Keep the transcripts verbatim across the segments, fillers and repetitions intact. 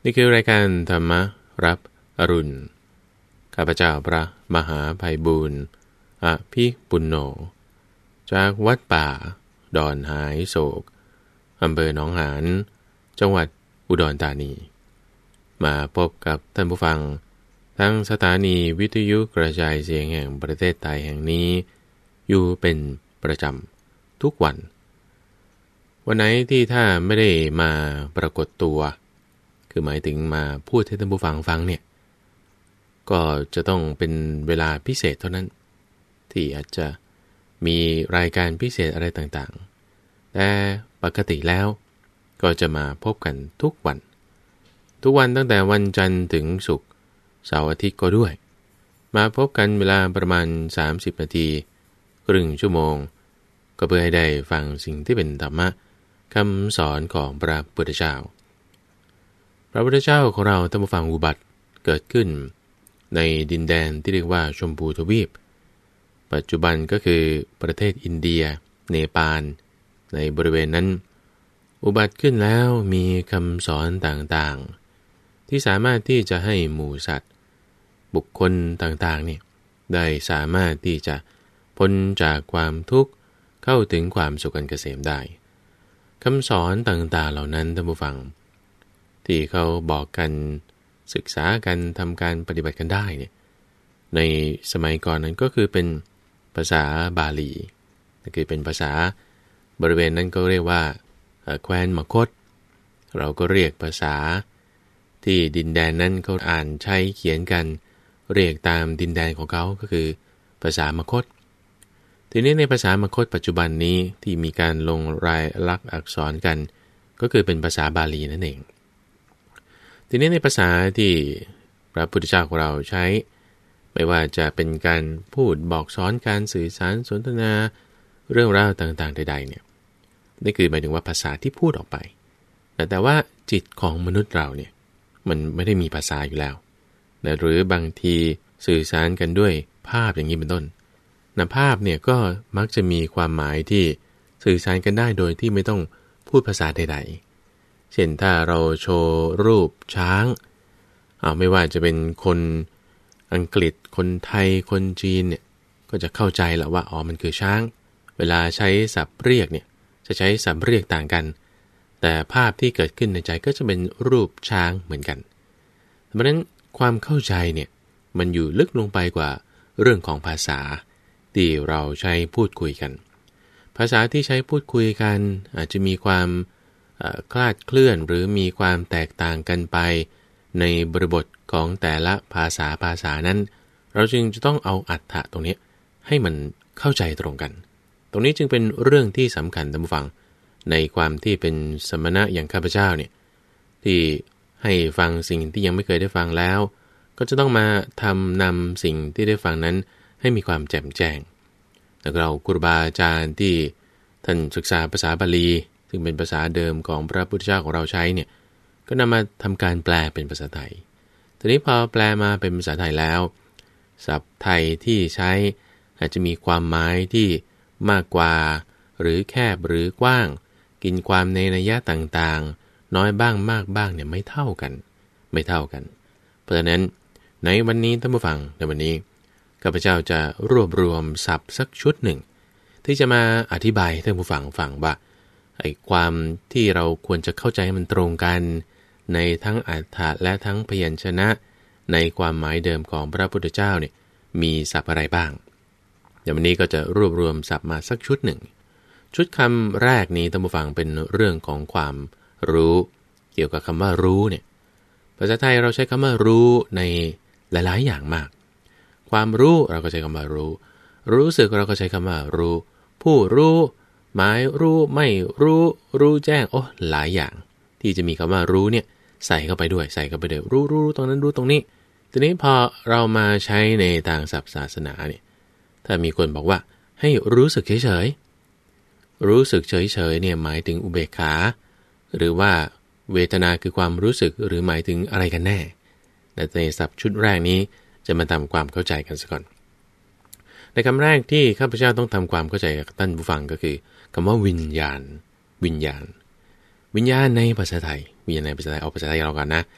นี่คือรายการธรรมรับอรุณข้าพเจ้าพระมหาไพบูลย์อภิปุณโญจากวัดป่าดอนหายโศกอำเภอหนองหานจังหวัดอุดรธานีมาพบกับท่านผู้ฟังทั้งสถานีวิทยุกระจายเสียงแห่งประเทศไทยแห่งนี้อยู่เป็นประจำทุกวันวันไหนที่ถ้าไม่ได้มาปรากฏตัวคือหมายถึงมาพูดให้ท่านผู้ฟังฟังเนี่ยก็จะต้องเป็นเวลาพิเศษเท่านั้นที่อาจจะมีรายการพิเศษอะไรต่างๆแต่ปกติแล้วก็จะมาพบกันทุกวันทุกวันตั้งแต่วันจันทร์ถึงศุกร์เสาร์อาทิตย์ก็ด้วยมาพบกันเวลาประมาณสามสิบนาทีครึ่งชั่วโมงก็เพื่อให้ได้ฟังสิ่งที่เป็นธรรมะคำสอนของพระพุทธเจ้าพระพุทธเจ้าของเราท่านผู้ฟังอุบัติเกิดขึ้นในดินแดนที่เรียกว่าชมพูทวีปปัจจุบันก็คือประเทศอินเดียเนปาลในบริเวณนั้นอุบัติขึ้นแล้วมีคำสอนต่างๆที่สามารถที่จะให้หมู่สัตว์บุคคลต่างๆเนี่ยได้สามารถที่จะพ้นจากความทุกข์เข้าถึงความสุขอันเกษมได้คำสอนต่างๆเหล่านั้นท่านผู้ฟังที่เขาบอกกันศึกษากันทำการปฏิบัติกันได้เนี่ยในสมัยก่อนนั้นก็คือเป็นภาษาบาลีคือเป็นภาษาบริเวณนั้นก็เรียกว่าแคว้นมคธเราก็เรียกภาษาที่ดินแดนนั้นเขาอ่านใช้เขียนกันเรียกตามดินแดนของเขาก็คือภาษามคธทีนี้ในภาษามคธปัจจุบันนี้ที่มีการลงรายลักษณ์อักษรกันก็คือเป็นภาษาบาลีนั่นเองทีนี้ในภาษาที่พระพุทธเจ้าของเราใช้ไม่ว่าจะเป็นการพูดบอกสอนการสื่อสารสนทนาเรื่องราวต่างๆใดๆเนี่ยนี่คือหมายถึงว่าภาษาที่พูดออกไปแต่แต่ว่าจิตของมนุษย์เราเนี่ยมันไม่ได้มีภาษาอยู่แล้วนะหรือบางทีสื่อสารกันด้วยภาพอย่างนี้เป็นต้นนะภาพเนี่ยก็มักจะมีความหมายที่สื่อสารกันได้โดยที่ไม่ต้องพูดภาษาใดๆเช่นถ้าเราโชว์รูปช้างเอาไม่ว่าจะเป็นคนอังกฤษคนไทยคนจีนเนี่ยก็จะเข้าใจแล้วว่าอ๋อมันคือช้างเวลาใช้ศัพท์เรียกเนี่ยจะใช้ศัพท์เรียกต่างกันแต่ภาพที่เกิดขึ้นในใจก็จะเป็นรูปช้างเหมือนกันเพราะฉะนั้นความเข้าใจเนี่ยมันอยู่ลึกลงไปกว่าเรื่องของภาษาที่เราใช้พูดคุยกันภาษาที่ใช้พูดคุยกันอาจจะมีความคลาดเคลื่อนหรือมีความแตกต่างกันไปในบริบทของแต่ละภาษาภาษานั้นเราจึงจะต้องเอาอรรถะตรงนี้ให้มันเข้าใจตรงกันตรงนี้จึงเป็นเรื่องที่สำคัญท่านผู้ฟังในความที่เป็นสมณะอย่างข้าพเจ้าเนี่ยที่ให้ฟังสิ่งที่ยังไม่เคยได้ฟังแล้วก็จะต้องมาทำนำสิ่งที่ได้ฟังนั้นให้มีความแจ่มแจ้งแล้วเราครูบาอาจารย์ที่ท่านศึกษาภาษาบาลีซึ่งเป็นภาษาเดิมของพระพุทธเจ้าของเราใช้เนี่ยก็นำมาทำการแปลเป็นภาษาไทยทีนี้พอแปลมาเป็นภาษาไทยแล้วศัพท์ไทยที่ใช้อาจจะมีความหมายที่มากกว่าหรือแคบหรือกว้างกินความในนัยยะต่างๆน้อยบ้างมากบ้างเนี่ยไม่เท่ากันไม่เท่ากันเพราะฉะนั้นในวันนี้ท่านผู้ฟังในวันนี้ข้าพเจ้าจะรวบรวมศัพท์สักชุดหนึ่งที่จะมาอธิบายให้ท่านผู้ฟังฟังว่าไอ้ความที่เราควรจะเข้าใจให้มันตรงกันในทั้งอรรถะและทั้งพยัญชนะในความหมายเดิมของพระพุทธเจ้าเนี่ยมีศัพท์อะไรบ้างเดี๋ยววันนี้ก็จะรวบรวมศัพท์มาสักชุดหนึ่งชุดคำแรกนี้ท่านผู้ฟังเป็นเรื่องของความรู้เกี่ยวกับคำว่ารู้เนี่ยภาษาไทยเราใช้คำว่ารู้ในหลายๆอย่างมากความรู้เราก็ใช้คำว่ารู้รู้สึกเราก็ใช้คำว่ารู้ผู้รู้หมายรู้ไม่รู้รู้แจ้งโอ้หลายอย่างที่จะมีคำว่ารู้เนี่ยใส่เข้าไปด้วยใส่เข้าไปด้วยรู้รู้ตรงนั้นรู้ตรงนี้ทีนี้พอเรามาใช้ในทางศัพท์ศาสนาเนี่ยถ้ามีคนบอกว่าให้รู้สึกเฉยๆรู้สึกเฉยๆเนี่ยหมายถึงอุเบกขาหรือว่าเวทนาคือความรู้สึกหรือหมายถึงอะไรกันแน่แต่ในศัพท์ชุดแรกนี้จะมาทำความเข้าใจกันสักก่อนในคำแรกที่ข้าพเจ้าต้องทำความเข้าใจกับท่านผู้ฟังก็คือคำว่าวิญญาณวิญญาณวิญญาณในภาษาไทยวิญญาณในภาษาไทยเอาภาษาไทยเรากันนะ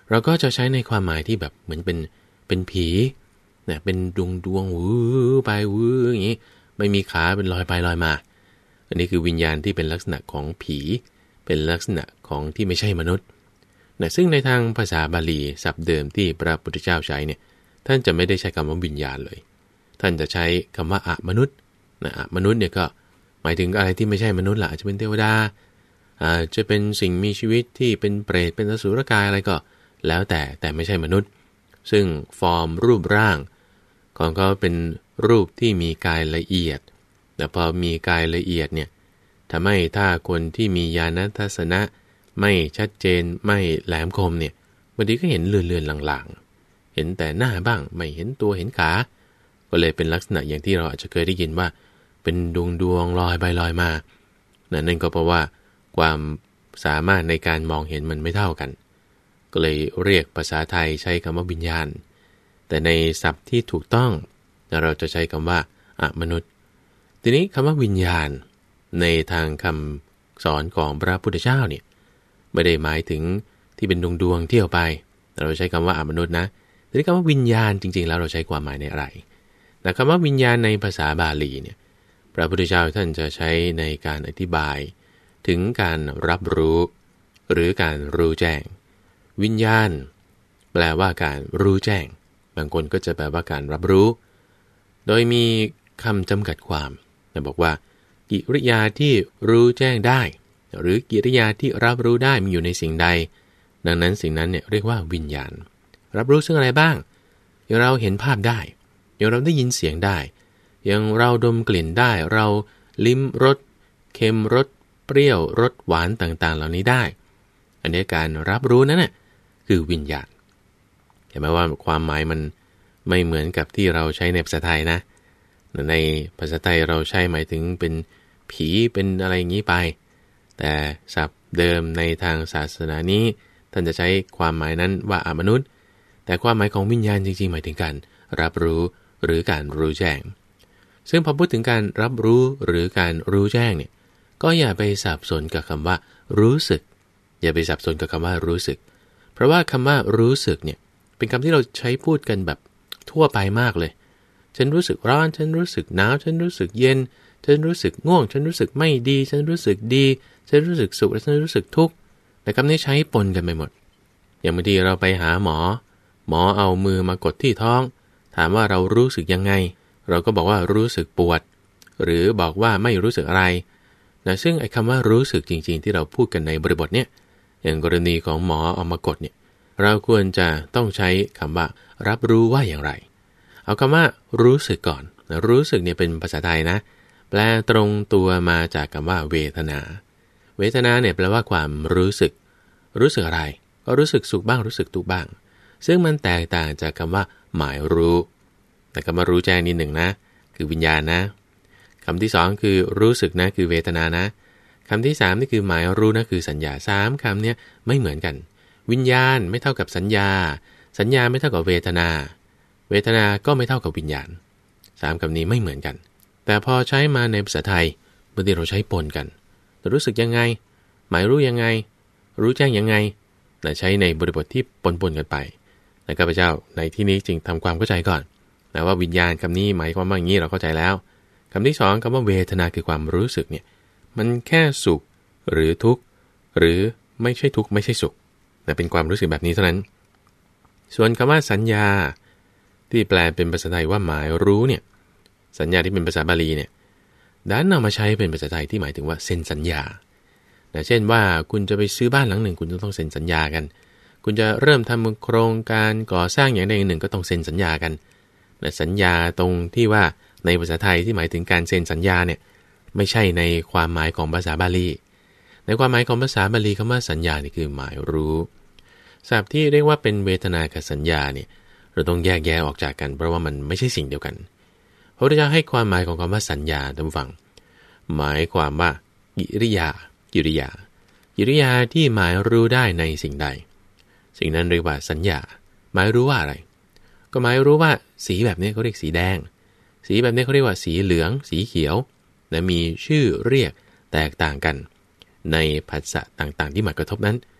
เราก็จะใช้ในความหมายที่แบบเหมือนเป็นเป็นผีเนี่ยเป็นดวงดวงวื้อไปวื้ออย่างนี้ไม่มีขาเป็นลอยไปลอยมาอันนี้คือวิญญาณที่เป็นลักษณะของผีเป็นลักษณะของที่ไม่ใช่มนุษย์นะซึ่งในทางภาษาบาลีศัพท์เดิมที่พระพุทธเจ้าใช้เนี่ยท่านจะไม่ได้ใช้คำว่าวิญญาณเลยท่านจะใช้คำว่าอะมนุษย์นะอะมนุษย์เนี่ยก็หมายถึงอะไรที่ไม่ใช่มนุษย์ล่ะอาจจะเป็นเทวดาอาจจะเป็นสิ่งมีชีวิตที่เป็นเปรตเป็นอสุรกายอะไรก็แล้วแต่แต่ไม่ใช่มนุษย์ซึ่งฟอร์มรูปร่างของเขาเป็นรูปที่มีกายละเอียดแต่พอมีกายละเอียดเนี่ยทำให้ถ้าคนที่มีญาณทัศนะไม่ชัดเจนไม่แหลมคมเนี่ยบางทีก็เห็นเลื่อนๆลางๆเห็นแต่หน้าบ้างไม่เห็นตัวเห็นขาก็เลยเป็นลักษณะอย่างที่เราอาจจะเคยได้ยินว่าเป็นดวงดวงลอยไปลอยมานั่นก็เพราะว่าความสามารถในการมองเห็นมันไม่เท่ากันก็เลยเรียกภาษาไทยใช้คำว่าวิญญาณแต่ในศัพท์ที่ถูกต้องเราจะใช้คำว่าอะมนุษย์ทีนี้คำว่าวิญญาณในทางคำสอนของพระพุทธเจ้าเนี่ยไม่ได้หมายถึงที่เป็นดวงดวงเที่ยวไปเราใช้คำว่าอะมนุษย์นะทีนี้คำว่าวิญญาณจริงๆแล้วเราใช้ความหมายในอะไรแต่คำว่าวิญญาณในภาษาบาลีเนี่ยพระพุทธเจ้าท่านจะใช้ในการอธิบายถึงการรับรู้หรือการรู้แจ้งวิญญาณแปลว่าการรู้แจ้งบางคนก็จะแปลว่าการรับรู้โดยมีคำจำกัดความนะบอกว่ากิริยาที่รู้แจ้งได้หรือกิริยาที่รับรู้ได้มีอยู่ในสิ่งใดดังนั้นสิ่งนั้นเนี่ยเรียกว่าวิญญาณรับรู้ซึ่งอะไรบ้างอย่างเราเห็นภาพได้อย่างเราได้ยินเสียงได้อย่างเราดมกลิ่นได้เราลิ้มรสเค็มรสเปรี้ยวรสหวานต่างๆเหล่านี้ได้อันนี้การรับรู้นั่นน่ะคือวิญญาณเห็นไหมว่าความหมายมันไม่เหมือนกับที่เราใช้ในภาษาไทยนะในภาษาไทยเราใช้หมายถึงเป็นผีเป็นอะไรอย่างนี้ไปแต่ศัพท์เดิมในทางศาสนานี้ท่านจะใช้ความหมายนั้นว่าอมนุษย์แต่ความหมายของวิญญาณจริงๆหมายถึงการรับรู้หรือการรู้แจ้งซึ่งพอพูดถึงการรับรู้หรือการรู้แจ้งเนี่ยก็อย่าไปสับสนกับคำว่ารู้สึกอย่าไปสับสนกับคำว่ารู้สึกเพราะว่าคำว่ารู้สึกเนี่ยเป็นคำที่เราใช้พูดกันแบบทั่วไปมากเลยฉันรู้สึกร้อนฉันรู้สึกหนาวฉันรู้สึกเย็นฉันรู้สึกง่วงฉันรู้สึกไม่ดีฉันรู้สึกดีฉันรู้สึกสุขและฉันรู้สึกทุกข์แต่คำนี้ใช้ปนกันไปหมดอย่างบางทีเราไปหาหมอหมอเอามือมากดที่ท้องถามว่าเรารู้สึกยังไงเราก็บอกว่ารู้สึกปวดหรือบอกว่าไม่รู้สึกอะไรนะซึ่งไอ้คำว่ารู้สึกจริงๆที่เราพูดกันในบริบทเนี่ยอย่างกรณีของหมอเอามากดเนี่ยเราควรจะต้องใช้คำว่ารับรู้ว่าอย่างไรเอาคำว่ารู้สึกก่อนนะรู้สึกเนี่ยเป็นภาษาไทยนะแปลตรงตัวมาจากคำว่าเวทนาเวทนาเนี่ยแปลว่าความรู้สึกรู้สึกอะไรก็รู้สึกสุขบ้างรู้สึกทุกข์บ้างซึ่งมันแตกต่างจากคำว่าหมายรู้แต่คำว่ารู้แจ้งนิดหนึ่งนะคือวิญญาณนะคำที่สองคือรู้สึกนะคือเวทนานะคำที่สามนี่คือหมายรู้นะคือสัญญาสามคำเนี่ยไม่เหมือนกันวิญญาณไม่เท่ากับสัญญาสัญญาไม่เท่ากับเวทนาเวทนาก็ไม่เท่ากับวิญญาณสามคำนี้ไม่เหมือนกันแต่พอใช้มาในภาษาไทยบางทีเราใช้ปนกันรู้สึกยังไงหมายรู้ยังไงรู้แจ้งยังไงแต่ใช้ในบริบทที่ปนๆกันไปแต่ข้าพเจ้าในที่นี้จึงทำความเข้าใจก่อนนะว่าวิญญาณคำนี้หมายความว่าอย่างนี้เราเข้าใจแล้วคำที่สองคำว่าเวทนาคือความรู้สึกเนี่ยมันแค่สุขหรือทุกข์หรือไม่ใช่ทุกข์ไม่ใช่สุขแต่เป็นความรู้สึกแบบนี้เท่านั้นส่วนคำว่าสัญญาที่แปลเป็นภาษาไทยว่าหมายรู้เนี่ยสัญญาที่เป็นภาษาบาลีเนี่ยดันเอามาใช้เป็นภาษาไทยที่หมายถึงว่าเซ็นสัญญาแต่เช่นว่าคุณจะไปซื้อบ้านหลังหนึ่งคุณจะต้องเซ็นสัญญากันคุณจะเริ่มทำโครงการก่อสร้างอย่างใดอย่างหนึ่งก็ต้องเซ็นสัญญากันแต่สัญญาตรงที่ว่าในภาษาไทยที่หมายถึงการเซ็นสัญญาเนี่ยไม่ใช่ในความหมายของภาษาบาลีในความหมายของภาษาบาลีคำว่าสัญญานี่คือหมายรู้ศัพท์ที่เรียกว่าเป็นเวทนากับสัญญาเนี่ยเราต้องแยกแยะออกจากกันเพราะว่ามันไม่ใช่สิ่งเดียวกันพระพุทธเจ้าให้ความหมายของคำว่าสัญญาท่านฟังหมายความว่ากิริยากิริยากิริยาที่หมายรู้ได้ในสิ่งใดสิ่งนั้นเรียกว่าสัญญาหมายรู้ว่าอะไรก็หมายรู้ว่าสีแบบนี้เขาเรียกสีแดงสีแบบนี้เขาเรียกว่าสีเหลืองสีเขียวและมีชื่อเรียกแตกต่างกันในภาษาต่างๆที่มากระทบนั้น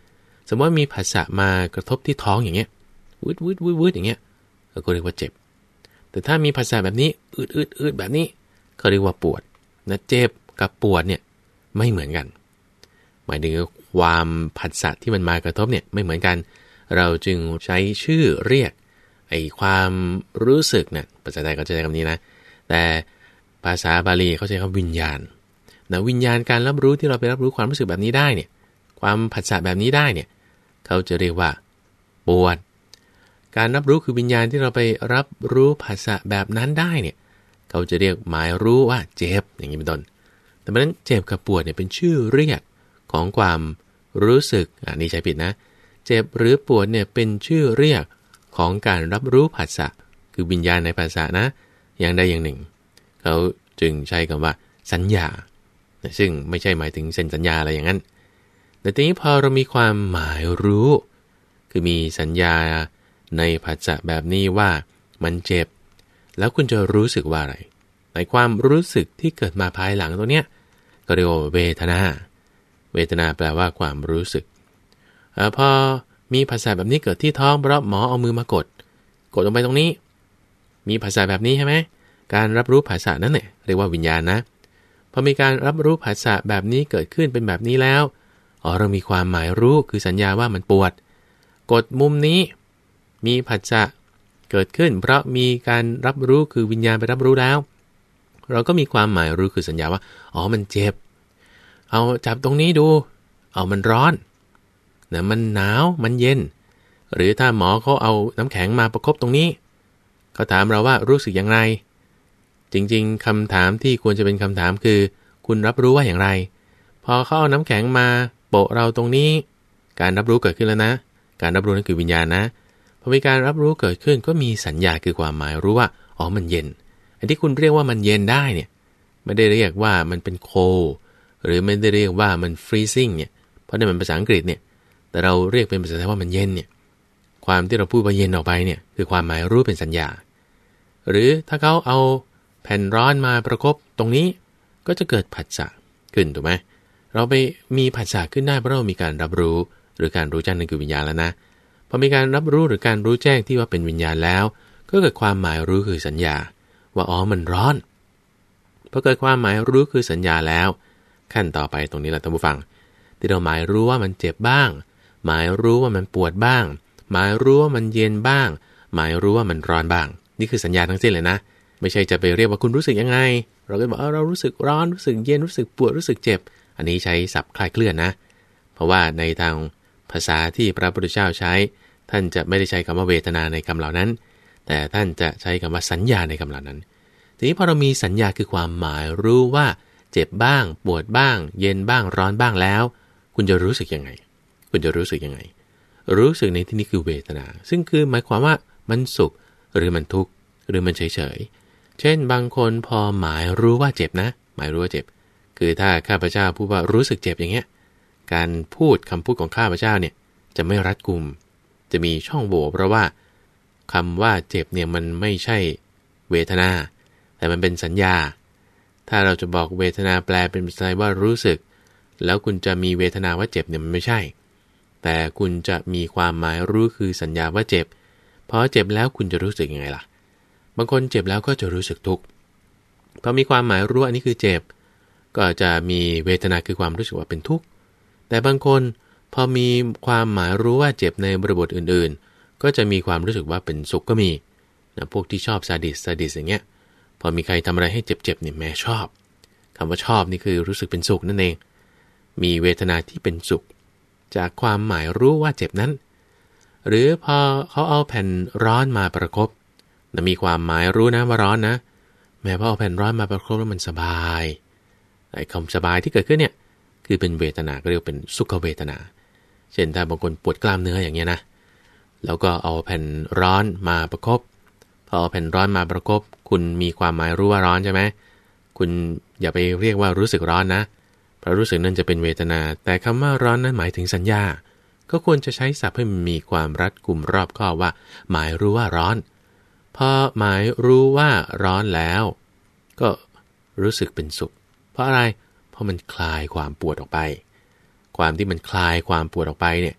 สมมติว่ามีผัสสะมากระทบที่ท้องอย่างเงี้ยวืดวืดวืดวืดอย่างเงี้ยเราก็เรียกว่าเจ็บแต่ถ้ามีผัสสะแบบนี้อืดอืดอืดแบบนี้เขาเรียกว่าปวดนะเจ็บกับปวดเนี่ยไม่เหมือนกันหมายถึงความผัสสะที่มันมากระทบเนี่ยไม่เหมือนกันเราจึงใช้ชื่อเรียกไอ้ความรู้สึกเนี่ยภาษาไทยก็จะใช้คำนี้นะแต่ภาษาบาลีเขาใช้คำวิญญาณนะวิญญาณการรับรู้ที่เราไปรับรู้ความรู้สึกแบบนี้ได้เนี่ยความผัสสะแบบนี้ได้เนี่ยเขาจะเรียกว่าปวดการรับรู้คือวิญญาณที่เราไปรับรู้ผัสสะแบบนั้นได้เนี่ยเขาจะเรียกหมายรู้ว่าเจ็บอย่างนี้เป็นต้นแต่เพราะนั้นเจ็บกับปวดเนี่ยเป็นชื่อเรียกของความรู้สึกอันนี้ใช้ผิดนะเจ็บหรือปวดเนี่ยเป็นชื่อเรียกของการรับรู้ผัสสะคือวิญญาณในผัสสะนะอย่างใดอย่างหนึ่งเขาจึงใช้คำว่าสัญญาซึ่งไม่ใช่หมายถึงเซ็นสัญญาอะไรอย่างนั้นแต่ทีนี้พอเรามีความหมายรู้คือมีสัญญาในผัสสะแบบนี้ว่ามันเจ็บแล้วคุณจะรู้สึกว่าอะไรในความรู้สึกที่เกิดมาภายหลังตัวเนี้ยก็เรียกว่าเวทนาเวทนาแปลว่าความรู้สึกอพอมีผัสสะแบบนี้เกิดที่ท้องเพราะหมอเอามือมากดกดลงไปตรงนี้มีผัสสะแบบนี้ใช่ไหมการรับรู้ผัสสะนั้นเนี่ยเรียกว่าวิญญาณนะพอมีการรับรู้ผัสสะแบบนี้เกิดขึ้นเป็นแบบนี้แล้วอ๋อเรามีความหมายรู้คือสัญญาว่ามันปวดกดมุมนี้มีผัสสะเกิดขึ้นเพราะมีการรับรู้คือวิญญาณไปรับรู้แล้วเราก็มีความหมายรู้คือสัญญาว่าอ๋อมันเจ็บเอาจับตรงนี้ดูเอามันร้อนนะมันหนาวมันเย็นหรือถ้าหมอเขาเอาน้ำแข็งมาประคบตรงนี้เขาถามเราว่ารู้สึกอย่างไรจริงๆคำถามที่ควรจะเป็นคำถามคือคุณรับรู้ว่าอย่างไรพอเขาเอาน้ำแข็งมาโปะเราตรงนี้การรับรู้เกิดขึ้นแล้วนะการรับรู้นั่นคือวิญญาณนะพอมีการรับรู้เกิดขึ้นก็มีสัญญาคือความหมายรู้ว่าอ๋อมันเย็นไอ้ที่คุณเรียกว่ามันเย็นได้เนี่ยไม่ได้เรียกว่ามันเป็นโคหรือไม่ได้เรียกว่ามัน freezing เนี่ยเพราะนั่นมันภาษาอังกฤษเนี่ยแต่เราเรียกเป็นภาษาไทยว่ามันเย็นเนี่ยความที่เราพูดว่าเย็นออกไปเนี่ยคือความหมายรู้เป็นสัญญาหรือถ้าเขาเอาแผ่นร้อนมาประคบตรงนี้ก็จะเกิดผัสสะขึ้นถูกไหมเราไปมีผัสสะขึ้นได้เพราะเรามีการรับรู้หรือการรู้แจ้งนั่นคือวิญญาณแล้วนะพอมีการรับรู้หรือการรู้แจ้งที่ว่าเป็นวิญญาณแล้วก็เกิดความหมายรู้คือสัญญาว่าอ๋อมันร้อนพอเกิดความหมายรู้คือสัญญาแล้วขั้นต่อไปตรงนี้แหละท่านผู้ฟังที่เราหมายรู้ว่ามันเจ็บบ้างหมายรู้ว่ามันปวดบ้างหมายรู้ว่ามันเย็นบ้างหมายรู้ว่ามันร้อนบ้างนี่คือสัญญาทั้งสิ้นเลยนะไม่ใช่จะไปเรียกว่าคุณรู้สึกยังไงเราก็บอกเรารู้สึกร้อนรู้สึกเย็นรู้สึกปวดรู้สึกเจ็บอันนี้ใช้ศัพท์คลายเคลื่อนนะเพราะว่าในทางภาษาที่พระพุทธเจ้าใช้ท่านจะไม่ได้ใช้คำว่าเวทนาในคำเหล่านั้นแต่ท่านจะใช้คำว่าสัญญาในคำเหล่านั้นทีนี้พอเรามีสัญญาคือความหมายรู้ว่าเจ็บบ้างปวดบ้างเย็นบ้างร้อนบ้างแล้วคุณจะรู้สึกยังไงคุณจะรู้สึกยังไงรู้สึกในที่นี้คือเวทนาซึ่งคือหมายความว่ามันสุขหรือมันทุกข์หรือมันเฉยๆเช่นบางคนพอหมายรู้ว่าเจ็บนะหมายรู้ว่าเจ็บคือถ้าข้าพเจ้าพูดว่ารู้สึกเจ็บอย่างเงี้ยการพูดคำพูดของข้าพเจ้าเนี่ยจะไม่รัดกุมจะมีช่องโหว่เพราะว่าคำว่าเจ็บเนี่ยมันไม่ใช่เวทนาแต่มันเป็นสัญญาถ้าเราจะบอกเวทนาแปลเป็นภาษาไทยว่ารู้สึกแล้วคุณจะมีเวทนาว่าเจ็บเนี่ยมันไม่ใช่แต่คุณจะมีความหมายรู้คือสัญญาว่าเจ็บพอเจ็บแล้วคุณจะรู้สึกยังไงล่ะบางคนเจ็บแล้วก็จะรู้สึกทุกข์พอมีความหมายรู้อันนี้คือเจ็บก็จะมีเวทนาคือความรู้สึกว่าเป็นทุกข์แต่บางคนพอมีความหมายรู้ว่าเจ็บในบริบทอื่นๆก็จะมีความรู้สึกว่าเป็นสุขก็มีนะพวกที่ชอบซาดิสซาดิสอย่างเงี้ยพอมีใครทำอะไรให้เจ็บๆเนี่ยแม่ชอบคำว่าชอบนี่คือรู้สึกเป็นสุขนั่นเองมีเวทนาที่เป็นสุขจากความหมายรู้ว่าเจ็บนั้นหรือพอเขาเอาแผ่นร้อนมาประคบนะมีความหมายรู้นะว่าร้อนนะแม้พอเอาแผ่นร้อนมาประคบแล้วมันสบายไอ้คำสบายที่เกิดขึ้นเนี่ยคือเป็นเวทนาก็เรียกเป็นสุขเวทนาเช่นถ้าบางคนปวดกล้ามเนื้ออย่างเงี้ยนะแล้วก็เอาแผ่นร้อนมาประคบพอเอาแผ่นร้อนมาประคบคุณมีความหมายรู้ว่าร้อนใช่ไหมคุณอย่าไปเรียกว่ารู้สึกร้อนนะเพราะรู้สึกนั่นจะเป็นเวทนาแต่คำว่าร้อนนั้นหมายถึงสัญญาก็ควรจะใช้ศัพท์ให้มันมีความรัดกุมรอบคอบว่าหมายรู้ว่าร้อนพอหมายรู้ว่าร้อนแล้วก็รู้สึกเป็นสุขเพราะอะไรเพราะมันคลายความปวดออกไปความที่มันคลายความปวดออกไปเนี่ย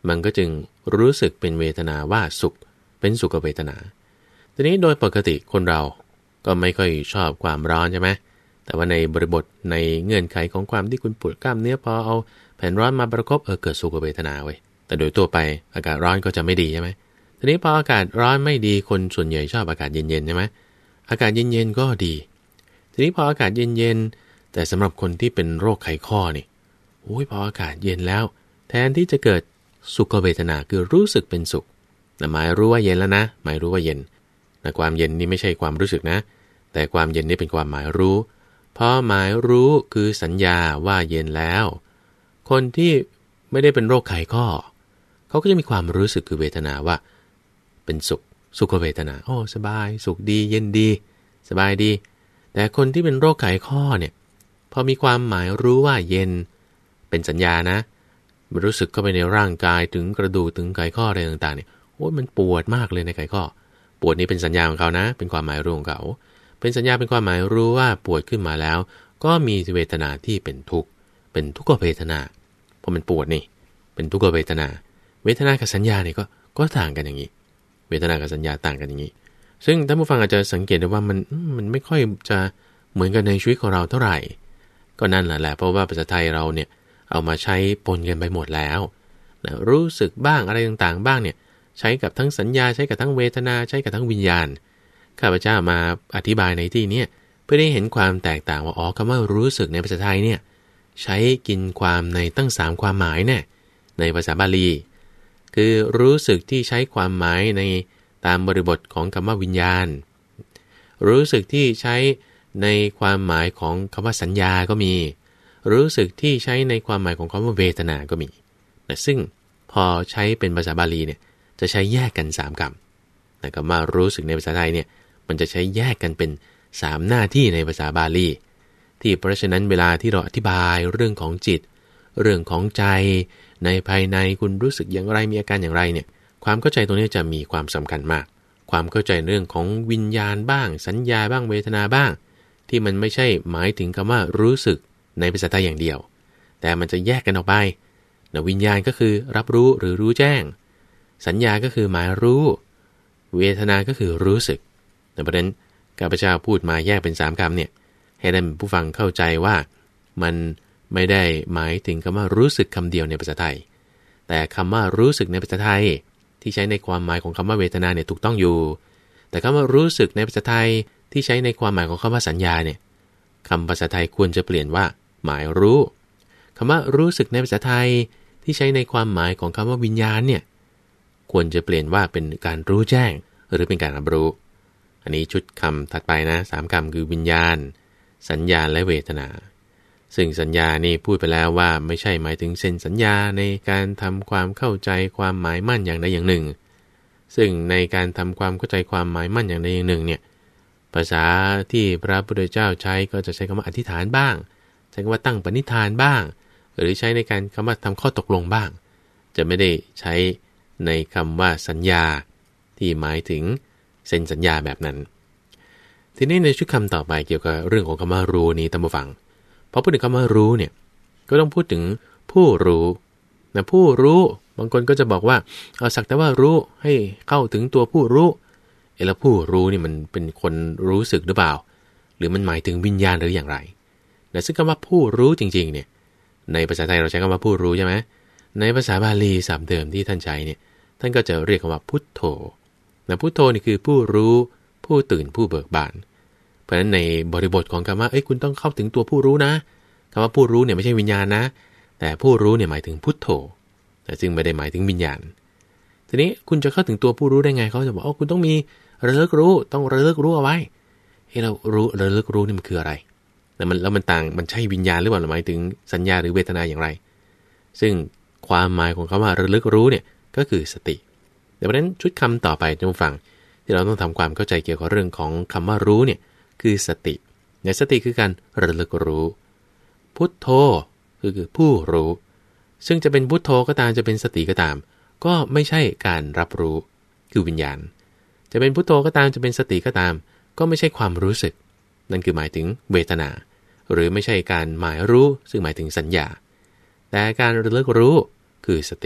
มันก็จึงรู้สึกเป็นเวทนาว่าสุขเป็นสุขเวทนาทีนี้โดยปกติคนเราก็ไม่ค่อยชอบความร้อนใช่ไหมแต่ว่าในบริบทในเงื่อนไขของความที่คุณปวดกล้ามเนื้อพอเอาแผ่นร้อนมาประกบเออเกิดสุขเวทนาเว้ยแต่โดยทั่วไปอากาศร้อนก็จะไม่ดีใช่ไหมทีนี้พออากาศร้อนไม่ดีคนส่วนใหญ่ชอบอากาศเย็นๆใช่ไหมอากาศเย็นๆก็ดีทีนี้พออากาศเย็นๆแต่สำหรับคนที่เป็นโรคไขข้อนี่โอ้ยพออากาศเย็นแล้วแทนที่จะเกิดสุขเวทนาคือรู้สึกเป็นสุขแต่หมายรู้ว่าเย็นแล้วนะหมายรู้ว่าเย็นแต่ความเย็นนี่ไม่ใช่ความรู้สึกนะแต่ความเย็นนี่เป็นความหมายรู้พอหมายรู้คือสัญญาว่าเย็นแล้วคนที่ไม่ได้เป็นโรคไขข้อเขาก็จะมีความรู้สึกคือเวทนาว่าเป็นสุขสุขเวทนาโอ้สบายสุขดีเย็นดีสบายดีแต่คนที่เป็นโรคไขข้อเนี่ยพอมีความหมายรู้ว่าเย็นเป็นสัญญานะมันรู้สึกเข้าไปในร่างกายถึงกระดูกถึงไขข้ออะไรต่างๆเนี่ยโอ้ยมันปวดมากเลยในไขข้อปวดนี้เป็นสัญญาของเขานะเป็นความหมายรู้ของเขาเป็นสัญญาเป็นความหมายรู้ว่าปวดขึ้นมาแล้วก็มีเวทนาที่เป็นทุกข์เป็นทุกขเวทนาเพราะมันปวดนี่เป็นทุกขเวทนาเวทนากับสัญญาเนี่ยก็ก็ต่างกันอย่างนี้เวทนากับสัญญาต่างกันอย่างนี้ซึ่งท่านผู้ฟังอาจจะสังเกตได้ว่ามันมันไม่ค่อยจะเหมือนกันในชีวิตของเราเท่าไหร่ก็นั่นแหละแหละเพราะว่าภาษาไทยเราเนี่ยเอามาใช้ปนกันไปหมดแล้วนะรู้สึกบ้างอะไรต่างๆบ้างเนี่ยใช้กับทั้งสัญญาใช้กับทั้งเวทนาใช้กับทั้งวิญญาณข้าพเจ้ามาอธิบายในที่นี้เพื่อได้เห็นความแตกต่างว่าอ๋อคำว่ารู้สึกในภาษาไทยเนี่ยใช้กินความในตั้งสามความหมายแน่ในภาษาบาลีคือรู้สึกที่ใช้ความหมายในตามบริบทของคำว่าวิญญาณรู้สึกที่ใช้ในความหมายของคำว่าสัญญาก็มีรู้สึกที่ใช้ในความหมายของคำว่าเวทนาก็มีนะซึ่งพอใช้เป็นภาษาบาลีเนี่ยจะใช้แยกกันสามคำแต่คำว่ารู้สึกในภาษาไทยเนี่ยมันจะใช้แยกกันเป็นสามหน้าที่ในภาษาบาลีที่เพราะฉะนั้นเวลาที่เราอธิบายเรื่องของจิตเรื่องของใจในภายในคุณรู้สึกอย่างไรมีอาการอย่างไรเนี่ยความเข้าใจตรงนี้จะมีความสำคัญมากความเข้าใจเรื่องของวิญญาณบ้างสัญญาบ้างเวทนาบ้างที่มันไม่ใช่หมายถึงคำว่ารู้สึกในภาษาไทยอย่างเดียวแต่มันจะแยกกันออกไปนะวิญญาณก็คือรับรู้หรือรู้แจ้งสัญญาก็คือหมายรู้เวทนาก็คือรู้สึกแต่ประเด็นข้าพเจ้าพูดมาแยกเป็นสามคำเนี่ยให้ท่านผู้ฟังเข้าใจว่ามันไม่ได้หมายถึงคำว่ารู้สึกคำเดียวในภาษาไทยแต่คำว่ารู้สึกในภาษาไทยที่ใช้ในความหมายของคำว่าเวทนาเนี่ยถูกต้องอยู่แต่คำว่ารู้สึกในภาษาไทยที่ใช้ในความหมายของคำว่าสัญญาเนี่ยคำภาษาไทยควรจะเปลี่ยนว่าหมายรู้คำว่ารู้สึกในภาษาไทยที่ใช้ในความหมายของคำว่าวิญญาณเนี่ยควรจะเปลี่ยนว่าเป็นการรู้แจ้งหรือเป็นการรับรู้อันนี้ชุดคำถัดไปนะสามคำคือวิญญาณสัญญาและเวทนาซึ่งสัญญานี่พูดไปแล้วว่าไม่ใช่หมายถึงเซ็นสัญญาในการทำความเข้าใจความหมายมั่นอย่างใดอย่างหนึ่งซึ่งในการทำความเข้าใจความหมายมั่นอย่างใดอย่างหนึ่งเนี่ยภาษาที่พระพุทธเจ้าใช้ก็จะใช้คำว่าอธิษฐานบ้างใช้คำว่าตั้งปณิธานบ้างหรือใช้ในการคำว่าทำข้อตกลงบ้างจะไม่ได้ใช้ในคำว่าสัญญาที่หมายถึงเซ็นสัญญาแบบนั้นทีนี้ในชุดคำต่อไปเกี่ยวกับเรื่องของคำว่ารู้นี้ท่านผู้ฟังพอพูดถึงคำว่ารู้เนี่ยก็ต้องพูดถึงผู้รู้นะผู้รู้บางคนก็จะบอกว่าเอาสักแต่ว่ารู้ให้เข้าถึงตัวผู้รู้เอแล้วผู้รู้นี่มันเป็นคนรู้สึกหรือเปล่าหรือมันหมายถึงวิญญาณหรืออย่างไรแต่ซึ่งคำว่าผู้รู้จริงๆเนี่ยในภาษาไทยเราใช้คำว่าผู้รู้ใช่ไหมในภาษาบาลีศัพท์เดิมที่ท่านใช้เนี่ยท่านก็จะเรียกคำว่าพุทโธนะพุทโธนี่คือผู้รู้ผู้ตื่นผู้เบิกบานเพราะฉะนั้นในบริบทของคำว่าเอ้ยคุณต้องเข้าถึงตัวผู้รู้นะคำว่าผู้รู้เนี่ยไม่ใช่วิญญาณนะแต่ผู้รู้เนี่ยหมายถึงพุทโธแต่ซึ่งไม่ได้หมายถึงวิญญาณทีนี้คุณจะเข้าถึงตัวผู้รู้ได้ไงเขาจะบอกอ๋อคุณต้องมีระลึกรู้ต้องระลึกรู้เอาไว้ให้เรารู้ระลึกรู้นี่มันคืออะไรแล้วมันแล้วมันต่างมันใช่วิญญาณหรือเปล่าหมายถึงสัญญาหรือเวทนาอย่างไรซึ่งความหมายของคำว่าระลึกรู้เนี่ยก็คือสติดังนั้นชุดคำต่อไปท่านผู้ฟังที่เราต้องทำความเข้าใจเกี่ยวกับเรื่องของคำว่ารู้เนี่ยคือสติในสติคือการระลึกรู้พุทโธคือคือผู้รู้ซึ่งจะเป็นพุทโธก็ตามจะเป็นสติก็ตามก็ไม่ใช่การรับรู้คือวิญญาณจะเป็นพุทโธก็ตามจะเป็นสติก็ตามก็ไม่ใช่ความรู้สึกนั่นคือหมายถึงเวทนาหรือไม่ใช่การหมายรู้ซึ่งหมายถึงสัญญาแต่การระลึกรู้คือสติ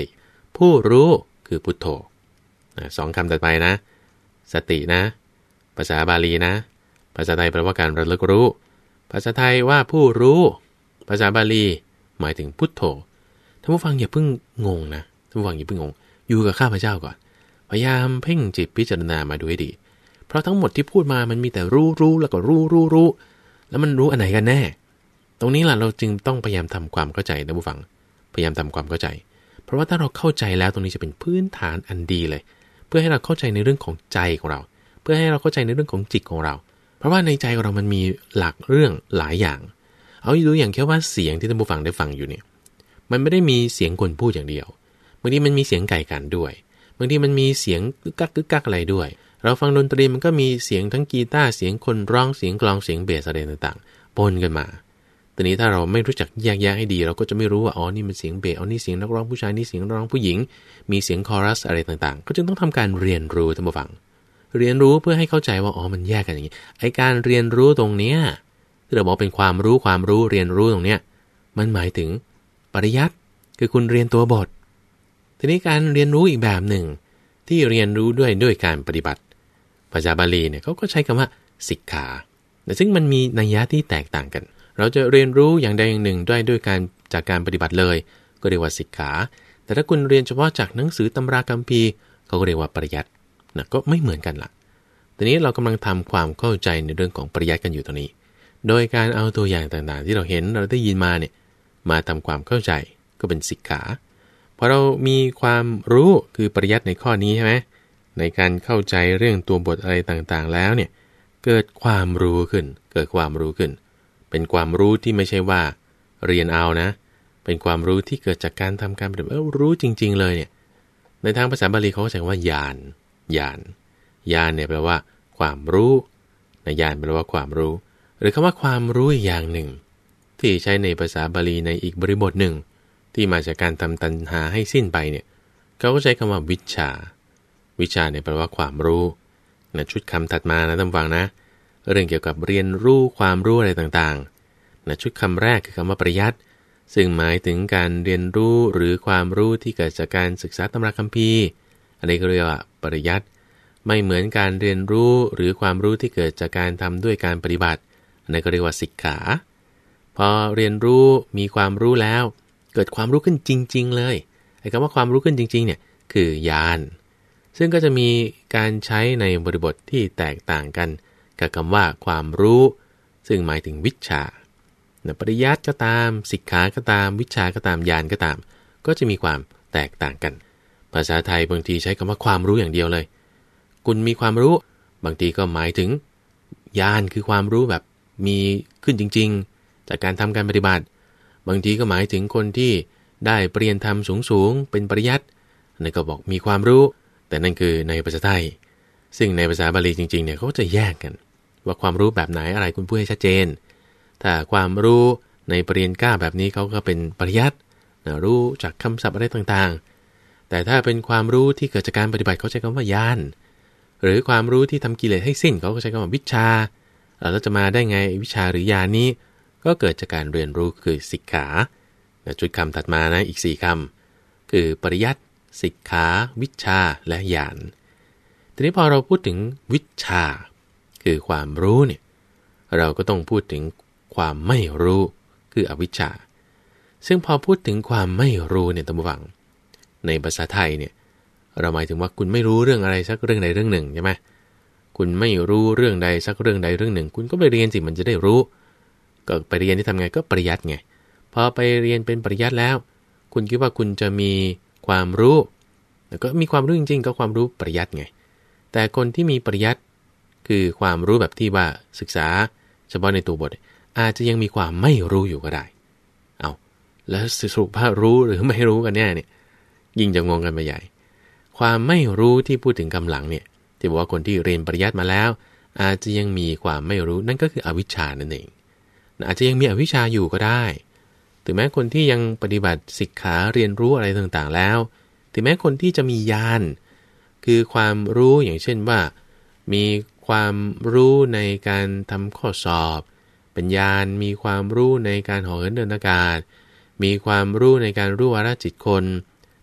ผู้รู้คือพุทโธสองคำต่อไปนะสตินะภาษาบาลีนะภาษาไทยแปลว่าการระลึกรู้ภาษาไทยว่าผู้รู้ภาษาบาลีหมายถึงพุทโธท่านผู้ฟังอย่าเพิ่งงงนะท่านผู้ฟังอย่าเพิ่งงงอยู่กับข้าพเจ้าก่อนพยายามเพ่งจิตพิจารณามาดูให้ดีเพราะทั้งหมดที่พูดมามันมีแต่รู้รู้แล้วก็รู้รู้รู้แล้วมันรู้อันไหนกันแน่ตรงนี้ล่ะเราจึงต้องพยายามทำความเข้าใจนะผู้ฟังพยายามทำความเข้าใจเพราะว่าถ้าเราเข้าใจแล้วตรงนี้จะเป็นพื้นฐานอันดีเลยเพื่อให้เราเข้าใจในเรื่องของใจของเราเพื่อให้เราเข้าใจในเรื่องของจิตของเราเพราะว่าในใจของเรามันมีหลักเรื่องหลายอย่างเอาดูอย่างแค่ว่าเสียงที่ท่านผู้ฟังได้ฟังอยู่เนี่ยมันไม่ได้มีเสียงคนพูดอย่างเดียวบางทีมันมีเสียงไก่กันด้วยบางทีมันมีเสียงกึกกักกึกกักอะไรด้วยเราฟังดนตรีมันก็มีเสียงทั้งกีตาร์เสียงคนร้องเสียงกลองเสียงเบสอะไรต่างๆปนกันมาทีนี้ถ้าเราไม่รู้จักแยกแยะให้ดีเราก็จะไม่รู้ว่าอ๋อนี่มันเสียงเบสอ๋อนี่เสียงนักร้องผู้ชายนี่เสียงนักร้องผู้หญิงมีเสียงคอรัสอะไรต่างๆก็จึงต้องทำการเรียนรู้ท่านผู้ฟังเรียนรู้เพื่อให้เข้าใจว่าอ๋อมันแยกกันอย่างนี้ไอ้การเรียนรู้ตรงเนี้ยที่เราบอกเป็นความรู้ความรู้เรียนรู้ตรงเนี้ยมันหมายถึงปริยัติคือคุณเรียนตัวบททีนี้การเรียนรู้อีกแบบหนึ่งที่เรียนรู้ด้วยด้วยการปฏิบัติภาษาบาลีเนี่ยเขาก็ใช้คำว่าสิกขาแต่ซึ่งมันมีนัยยะที่แตกต่างกันเราจะเรียนรู้อย่างใดอย่างหนึ่งด้วยด้วยการจากการปฏิบัติเลยก็เรียกว่าสิกขาแต่ถ้าคุณเรียนเฉพาะจากหนังสือตำราคัมภีร์เขาก็เรียกว่าปริยัตินะก็ไม่เหมือนกันละทีนี้เรากำลังทำความเข้าใจในเรื่องของปริยัติกันอยู่ตรงนี้โดยการเอาตัวอย่างต่างๆที่เราเห็นเราได้ยินมาเนี่ยมาทำความเข้าใจก็เป็นสิกขาพอเรามีความรู้คือปริยัติในข้อนี้ใช่ไหมในการเข้าใจเรื่องตัวบทอะไรต่างๆแล้วเนี่ยเกิดความรู้ขึ้นเกิดความรู้ขึ้นเป็นความรู้ที่ไม่ใช่ว่าเรียนเอานะเป็นความรู้ที่เกิดจากการทำการปฏิบัติรู้จริงๆเลยเนี่ยในทางภาษาบาลีเขาใช้ว่าญาณญาณญาณเนี่ยแปลว่าความรู้ในญาณแปลว่าความรู้หรือคำว่าความรู้อีกอย่างหนึ่งที่ใช้ในภาษาบาลีในอีกบริบทหนึ่งที่มาจากการทำตัณหาให้สิ้นไปเนี่ยเขาก็ใช้คำว่าวิชชาวิชาเนี่ยแปลว่าความรู้นะชุดคำถัดมานะท่านฟังนะเรื่องเกี่ยวกับเรียนรู้ความรู้อะไรต่างๆนะชุดคำแรกคือคำว่าปริยัติซึ่งหมายถึงการเรียนรู้หรือความรู้ที่เกิดจากการศึกษาตำราคัมภีร์อันนี้ก็เรียกว่าปริยัติไม่เหมือนการเรียนรู้หรือความรู้ที่เกิดจากการทำด้วยการปฏิบัติอันนี้ก็เรียกว่าสิกขาพอเรียนรู้มีความรู้แล้วเกิดความรู้ขึ้นจริงๆเลยไอ้คำว่าความรู้ขึ้นจริงๆเนี่ยคือญาณซึ่งก็จะมีการใช้ในบริบทที่แตกต่างกันกับคำว่าความรู้ซึ่งหมายถึงวิชาปริยัติก็ตามสิกขาก็ตามวิชาก็ตามญาณก็ตามก็จะมีความแตกต่างกันภาษาไทยบางทีใช้คำว่าความรู้อย่างเดียวเลยคุณมีความรู้บางทีก็หมายถึงญาณคือความรู้แบบมีขึ้นจริงๆจากการทำการปฏิบัติบางทีก็หมายถึงคนที่ได้ปริญญาธรรมสูงๆเป็นปริยัตินั่นก็บอกมีความรู้แต่นั่นคือในภาษาไทยซึ่งในภาษาบาลีจริงๆเนี่ยเขาจะแยกกันว่าความรู้แบบไหนอะไรคุณพูดให้ชัดเจนถ้าความรู้ในปริญญาเก้าแบบนี้เขาก็เป็นปริยัตินะรู้จากคำศัพท์อะไรต่างๆแต่ถ้าเป็นความรู้ที่เกิดจากการปฏิบัติเขาใช้คำว่าญาณหรือความรู้ที่ทำกิเลสให้สิ้นเขาก็ใช้คำว่าวิชาแล้วจะมาได้ไงวิชาหรือญาณนี้ก็เกิดจากการเรียนรู้คือสิกขาชุดคำถัดมานะอีกสี่คำคือปริยัติสิกขาวิชาและญาณทีนี้พอเราพูดถึงวิชาคือความรู้เนี่ยเราก็ต้องพูดถึงความไม่รู้คืออวิชชาซึ่งพอพูดถึงความไม่รู้เนี่ยท่านผู้ฟังในภาษาไทยเนี่ยเราหมายถึงว่าคุณไม่รู้เรื่องอะไรสักเรื่องใดเรื่องหนึ่งใช่ไหมคุณไม่รู้เรื่องใดสักเรื่องใดเรื่องหนึ่งคุณก็ไปเรียนสิมันจะได้รู้ก็ไปเรียนที่ทำไงก็ปริยัติไงพอไปเรียนเป็นปริยัติแล้วคุณคิดว่าคุณจะมีความรู้แล้วก็มีความรู้จริงๆก็ความรู้ปริยัติไงแต่คนที่มีปริยัติคือความรู้แบบที่ว่าศึกษาเฉพาะในตัวบทอาจจะยังมีความไม่รู้อยู่ก็ได้เอาแล้วสรุปว่ารู้หรือไม่รู้กันแน่เนี่ยยิ่งจะงงกันไปใหญ่ความไม่รู้ที่พูดถึงกำลังเนี่ยที่บอกว่าคนที่เรียนปริยัติมาแล้วอาจจะยังมีความไม่รู้นั่นก็คืออวิชชานั่นเองอาจจะยังมีอวิชชาอยู่ก็ได้ถึงแม้คนที่ยังปฏิบัติสิกขาเรียนรู้อะไรต่างๆแล้วถึงแม้คนที่จะมีญาณคือความรู้อย่างเช่นว่ามีความรู้ในการทำข้อสอบเป็นญาณมีความรู้ในการเหาะเหินเดินอากาศมีความรู้ในการรู้วาระจิตคน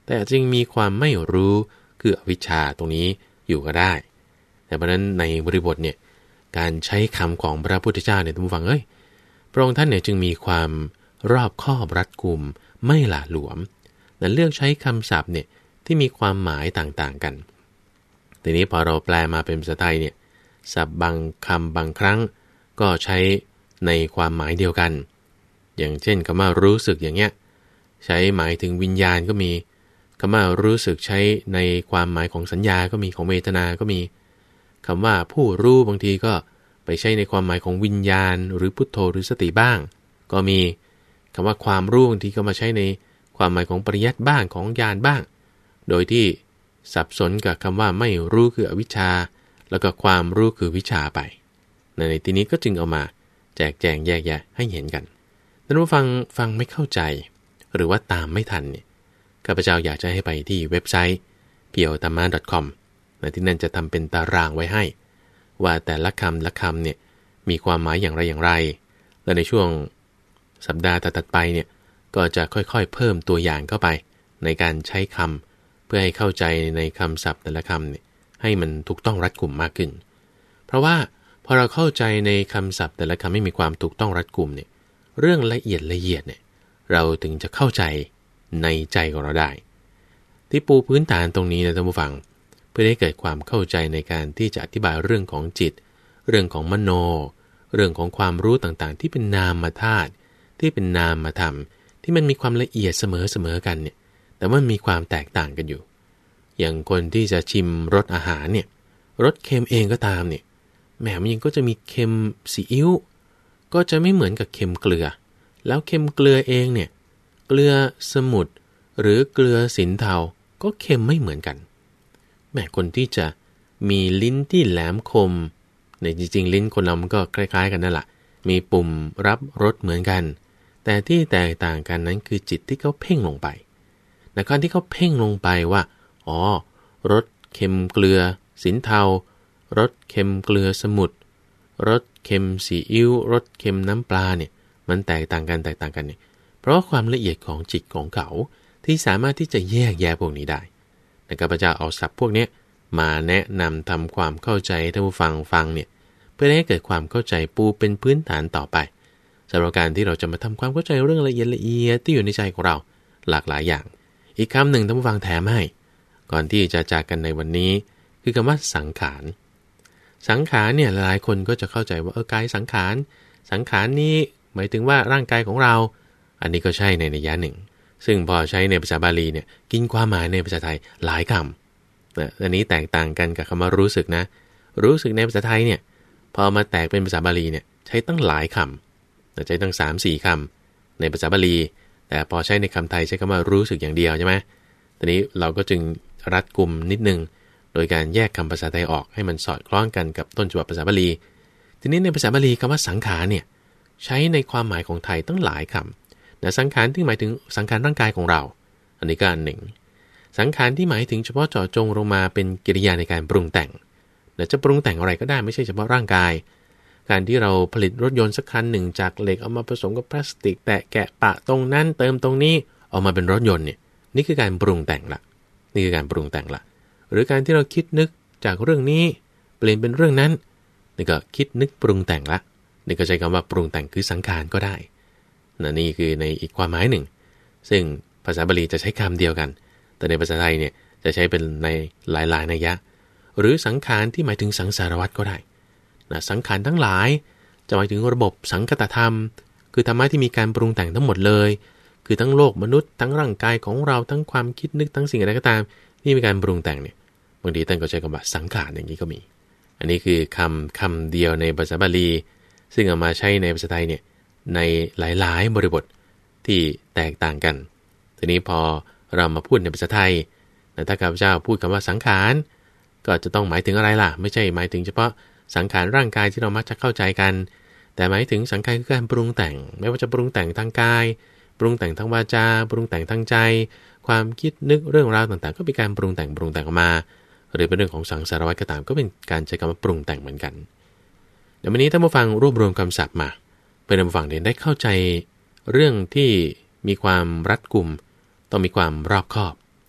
แต่จริงมีความไม่รู้คืออวิชชาตรงนี้อยู่ก็ได้แต่เพราะนั้นในบริบทเนี่ยการใช้คำของพระพุทธเจ้าเนี่ยท่านผู้ฟังเอ้ยพระองค์ท่านเนี่ยจึงมีความรอบคอบรัดกุมไม่หละหลวมแต่เลือกใช้คำศัพท์เนี่ยที่มีความหมายต่างๆกันทีนี้พอเราแปลมาเป็นภาษาไทยเนี่ยศัพท์บางคำบางครั้งก็ใช้ในความหมายเดียวกันอย่างเช่นคำว่ารู้สึกอย่างเงี้ยใช้หมายถึงวิญญาณก็มีคำว่ารู้สึกใช้ในความหมายของสัญญาก็มีของเวทนาก็มีคำว่าผู้รู้บางทีก็ไปใช้ในความหมายของวิญญาณหรือพุทโธหรือสติบ้างก็มีคำว่าความรู้บางทีก็มาใช้ในความหมายของปริยัติบ้างของญาณบ้างโดยที่สับสนกับคำว่าไม่รู้คืออวิชชาแล้วก็ความรู้คือวิชาไปในที่นี้ก็จึงเอามาแจกแจงแยกแยะให้เห็นกันท่านผู้ฟังฟังไม่เข้าใจหรือว่าตามไม่ทันเนี่ยข้าพเจ้าอยากจะให้ไปที่เว็บไซต์ เพียวธรรมะ .com นะที่นั่นจะทำเป็นตารางไว้ให้ว่าแต่ละคำละคำเนี่ยมีความหมายอย่างไรอย่างไรและในช่วงสัปดาห์ถัดไปเนี่ยก็จะค่อยๆเพิ่มตัวอย่างเข้าไปในการใช้คำเพื่อให้เข้าใจในคำศัพท์แต่ละคำเนี่ยให้มันถูกต้องรัดกุมมากขึ้นเพราะว่าพอเราเข้าใจในคำศัพท์แต่ละคำไม่มีความถูกต้องรัดกุมเนี่ยเรื่องละเอียดละเอียดเนี่ยเราถึงจะเข้าใจในใจของเราได้ที่ปูพื้นฐานตรงนี้นะท่านผู้ฟังเพื่อให้เกิดความเข้าใจในการที่จะอธิบายเรื่องของจิตเรื่องของมโนเรื่องของความรู้ต่างๆที่เป็นนามธาตุที่เป็นนามธรรมที่มันมีความละเอียดเสมอๆกันเนี่ยแต่ว่ามีความแตกต่างกันอยู่อย่างคนที่จะชิมรสอาหารเนี่ยรสเค็มเองก็ตามเนี่ยแหมมันยังก็จะมีเค็มซีอิ๊วก็จะไม่เหมือนกับเค็มเกลือแล้วเค็มเกลือเองเนี่ยเกลือสมุทรหรือเกลือสินเทาก็เค็มไม่เหมือนกันแหมคนที่จะมีลิ้นที่แหลมคมในจริงๆลิ้นคนเรามันก็คล้ายๆกันนั่นแหละมีปุ่มรับรสเหมือนกันแต่ที่แตกต่างกันนั้นคือจิตที่เขาเพ่งลงไปในการที่เขาเพ่งลงไปว่าอ๋อรสเค็มเกลือสินเทารสเค็มเกลือสมุทรรสเค็มซีอิ๊วรสเค็มน้ำปลาเนี่ยมันแตกต่างกันแตกต่างกันเนี่ยเพราะความละเอียดของจิตของเขาที่สามารถที่จะแยกแยะพวกนี้ได้แต่ข้าพเจ้าเอาศัพท์พวกนี้มาแนะนำทำความเข้าใจให้ท่านผู้ฟังฟังเนี่ยเพื่อให้เกิดความเข้าใจปูเป็นพื้นฐานต่อไปสำหรับการที่เราจะมาทำความเข้าใจเรื่องละเอียดละเอียดที่อยู่ในใจของเราหลากหลายอย่างอีกคำหนึ่งท่านผู้ฟังแถมให้ก่อนที่จะจากกันในวันนี้คือคำว่าสังขารสังขารเนี่ยหลายคนก็จะเข้าใจว่าเออกายสังขารสังขารนี้หมายถึงว่าร่างกายของเราอันนี้ก็ใช่ในนัยยะหนึ่งซึ่งพอใช้ในภาษาบาลีเนี่ยกินความหมายในภาษาไทยหลายคำแต่อันนี้แตกต่างกันกับคำว่ารู้สึกนะรู้สึกในภาษาไทยเนี่ยพอมาแตกเป็นภาษาบาลีเนี่ยใช้ตั้งหลายคำใช้ตั้ง สามสี่ คำในภาษาบาลีแต่พอใช้ในคำไทยใช้คำว่ารู้สึกอย่างเดียวใช่ไหมทีนี้เราก็จึงรัดกุมนิดนึงโดยการแยกคำภาษาไทยออกให้มันสอดคล้องกันกับต้นฉบับภาษาบาลีทีนี้ในภาษาบาลีคำว่าสังขารเนี่ยใช้ในความหมายของไทยตั้งหลายคำแต่สังขารที่หมายถึงสังขารร่างกายของเราอันนี้ก็อันหนึ่งสังขารที่หมายถึงเฉพาะเจาะจงลงมาเป็นกิริยาในการปรุงแต่งแต่จะปรุงแต่งอะไรก็ได้ไม่ใช่เฉพาะร่างกายการที่เราผลิตรถยนต์สักคันหนึ่งจากเหล็กเอามาผสมกับพลาสติกแตะแกะปะตรงนั้นเติมตรงนี้ออกมาเป็นรถยนต์เนี่ยนี่คือการปรุงแต่งละนี่คือการปรุงแต่งละหรือการที่เราคิดนึกจากเรื่องนี้เปลี่ยนเป็นเรื่องนั้นนี่ก็คิดนึกปรุงแต่งละนี่ก็ใช้คำว่าปรุงแต่งคือสังขารก็ได้นะนี่คือในอีกความหมายหนึ่งซึ่งภาษาบาลีจะใช้คำเดียวกันแต่ในภาษาไทยเนี่ยจะใช้เป็นในหลายๆนัยยะหรือสังขารที่หมายถึงสังสารวัฏก็ได้นะสังขารทั้งหลายจะหมายถึงระบบสังคตธรรมคือธรรมะที่มีการปรุงแต่งทั้งหมดเลยคือทั้งโลกมนุษย์ทั้งร่างกายของเราทั้งความคิดนึกทั้งสิ่งอะไรก็ตามที่มีการปรุงแต่งเนี่ยบางทีท่านก็ใช้คำว่าสังขารอย่างนี้ก็มีอันนี้คือคำคำเดียวในภาษาบาลีซึ่งเอามาใช้ในภาษาไทยเนี่ยในหลายๆบริบทที่แตกต่างกันทีนี้พอเรามาพูดในภาษาไทยถ้าข้าพเจ้าพูดคำว่าสังขารก็จะต้องหมายถึงอะไรล่ะไม่ใช่หมายถึงเฉพาะสังขารร่างกายที่เรามักจะเข้าใจกันแต่หมายถึงสังขารคือการปรุงแต่งไม่ว่าจะปรุงแต่งทางกายปรุงแต่งทางวาจาปรุงแต่งทางใจความคิดนึกเรื่องราวต่างๆก็เป็นการปรุงแต่งปรุงแต่งออกมาหรือเป็นเรื่องของสังสารวัฏก็ตามก็เป็นการใช้คำว่าปรุงแต่งเหมือนกันเดี๋ยววันนี้ท่านผู้ฟังรวบรวมคำศัพท์มาเพื่อท่านผู้ฟังได้เข้าใจเรื่องที่มีความรัดกุมต้องมีความรอบคอบ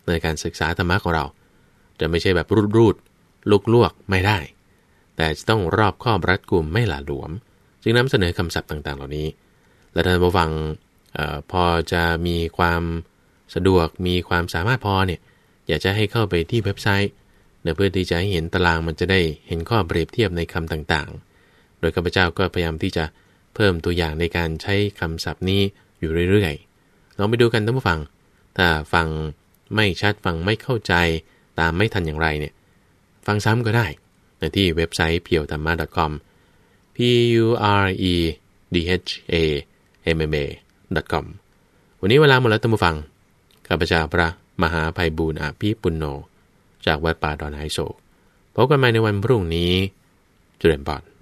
ในการศึกษาธรรมะของเราจะไม่ใช่แบบรูดๆลวกๆไม่ได้แต่จะต้องรอบคอบรัดกุมไม่หละหลวมจึงนำเสนอคำศัพท์ต่างๆเหล่านี้และท่านผู้ฟังออพอจะมีความสะดวกมีความสามารถพอเนี่ยอยากจะให้เข้าไปที่เว็บไซต์เพื่อที่จะให้เห็นตารางมันจะได้เห็นข้อเปรียบเทียบในคำต่างๆโดยข้าพเจ้าก็พยายามที่จะเพิ่มตัวอย่างในการใช้คำศัพท์นี้อยู่เรื่อยๆลองไปดูกันท่านผู้ฟังถ้าฟังไม่ชัดฟังไม่เข้าใจตามไม่ทันอย่างไรเนี่ยฟังซ้ำก็ได้ในที่เว็บไซต์ เพียวธรรมะ .com p u r e d h a m m a .com วันนี้เวลาหมดแล้วท่านผู้ฟังข้าพเจ้าพระมหาไพบูลย์อภิปุณโญจากวัดป่าดอนไฮโศกพบกันใหม่ในวันพรุ่งนี้เจริญพร